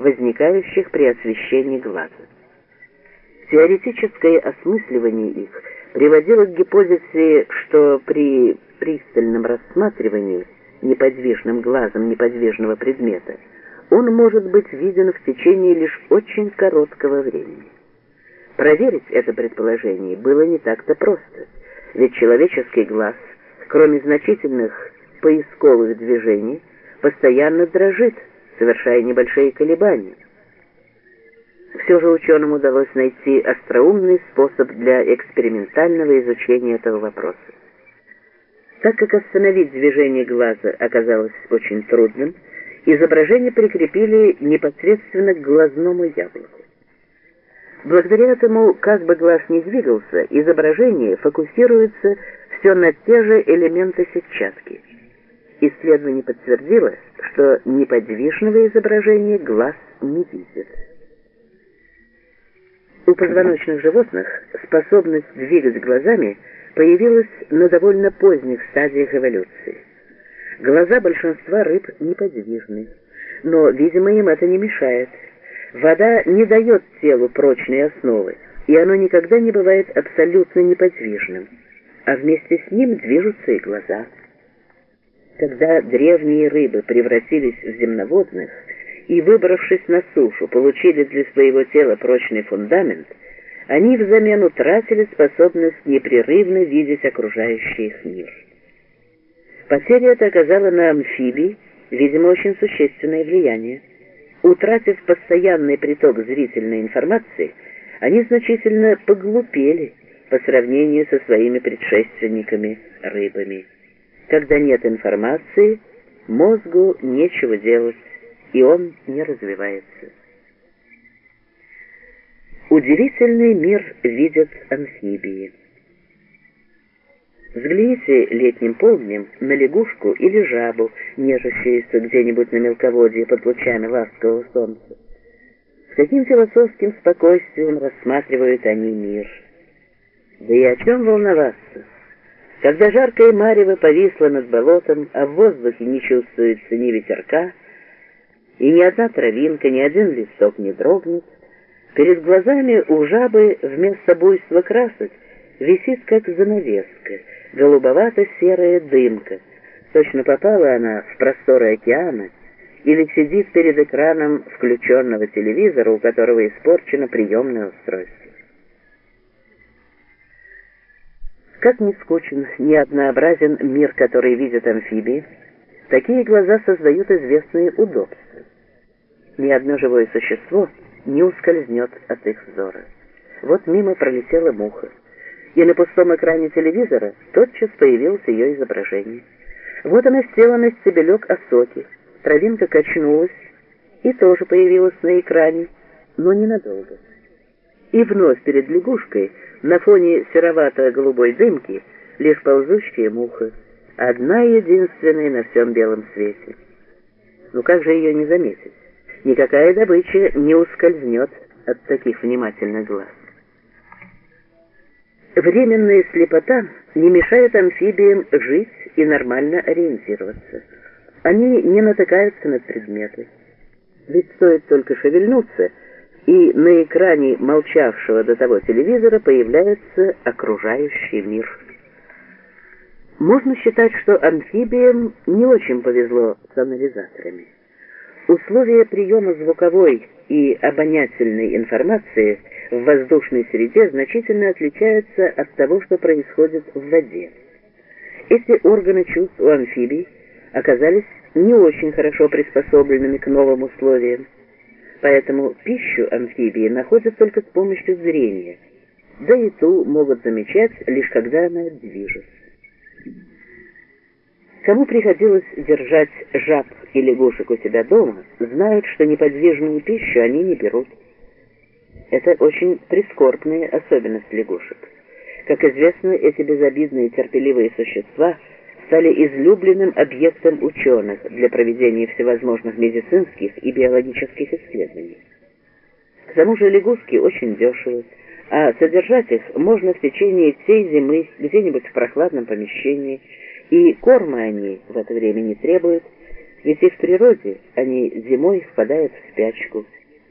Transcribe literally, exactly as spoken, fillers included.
возникающих при освещении глаза. Теоретическое осмысливание их приводило к гипотезе, что при пристальном рассматривании неподвижным глазом неподвижного предмета он может быть виден в течение лишь очень короткого времени. Проверить это предположение было не так-то просто, ведь человеческий глаз, кроме значительных поисковых движений, постоянно дрожит, совершая небольшие колебания. Все же ученым удалось найти остроумный способ для экспериментального изучения этого вопроса. Так как остановить движение глаза оказалось очень трудным, изображение прикрепили непосредственно к глазному яблоку. Благодаря этому, как бы глаз ни двигался, изображение фокусируется все на те же элементы сетчатки. Исследование подтвердило, что неподвижного изображения глаз не видит. У позвоночных животных способность двигать глазами появилась на довольно поздних стадиях эволюции. Глаза большинства рыб неподвижны, но, видимо, им это не мешает. Вода не дает телу прочной основы, и оно никогда не бывает абсолютно неподвижным, а вместе с ним движутся и глаза. Когда древние рыбы превратились в земноводных и, выбравшись на сушу, получили для своего тела прочный фундамент, они взамен утратили способность непрерывно видеть окружающий их мир. Потеря эта оказала на амфибий, видимо, очень существенное влияние. Утратив постоянный приток зрительной информации, они значительно поглупели по сравнению со своими предшественниками рыбами. Когда нет информации, мозгу нечего делать, и он не развивается. Удивительный мир видят амфибии. Взгляните летним полднем на лягушку или жабу, нежащуюся где-нибудь на мелководье под лучами ласкового солнца. С каким философским спокойствием рассматривают они мир. Да и о чем волноваться? Когда жаркое марево повисло над болотом, а в воздухе не чувствуется ни ветерка, и ни одна травинка, ни один листок не дрогнет, перед глазами у жабы вместо буйства красок висит как занавеска, голубовато-серая дымка. Точно попала она в просторы океана или сидит перед экраном включенного телевизора, у которого испорчено приемное устройство. Как ни скучен, ни однообразен мир, который видят амфибии, такие глаза создают известные удобства. Ни одно живое существо не ускользнет от их взора. Вот мимо пролетела муха, и на пустом экране телевизора тотчас появилось ее изображение. Вот она села на стебелек осоки, травинка качнулась и тоже появилась на экране, но ненадолго. И вновь перед лягушкой на фоне серовато-голубой дымки лишь ползущая муха, одна единственная на всем белом свете. Ну как же ее не заметить? Никакая добыча не ускользнет от таких внимательных глаз. Временная слепота не мешает амфибиям жить и нормально ориентироваться. Они не натыкаются на предметы. Ведь стоит только шевельнуться, и на экране молчавшего до того телевизора появляется окружающий мир. Можно считать, что амфибиям не очень повезло с анализаторами. Условия приема звуковой и обонятельной информации в воздушной среде значительно отличаются от того, что происходит в воде. Эти органы чувств у амфибий оказались не очень хорошо приспособленными к новым условиям, поэтому пищу амфибии находят только с помощью зрения, да и ту могут замечать лишь когда она движется. Кому приходилось держать жаб и лягушек у себя дома, знают, что неподвижную пищу они не берут. Это очень прискорбная особенность лягушек. Как известно, эти безобидные терпеливые существа стали излюбленным объектом ученых для проведения всевозможных медицинских и биологических исследований. К тому же лягушки очень дешевы, а содержать их можно в течение всей зимы где-нибудь в прохладном помещении, и корма они в это время не требуют, ведь и в природе они зимой впадают в спячку.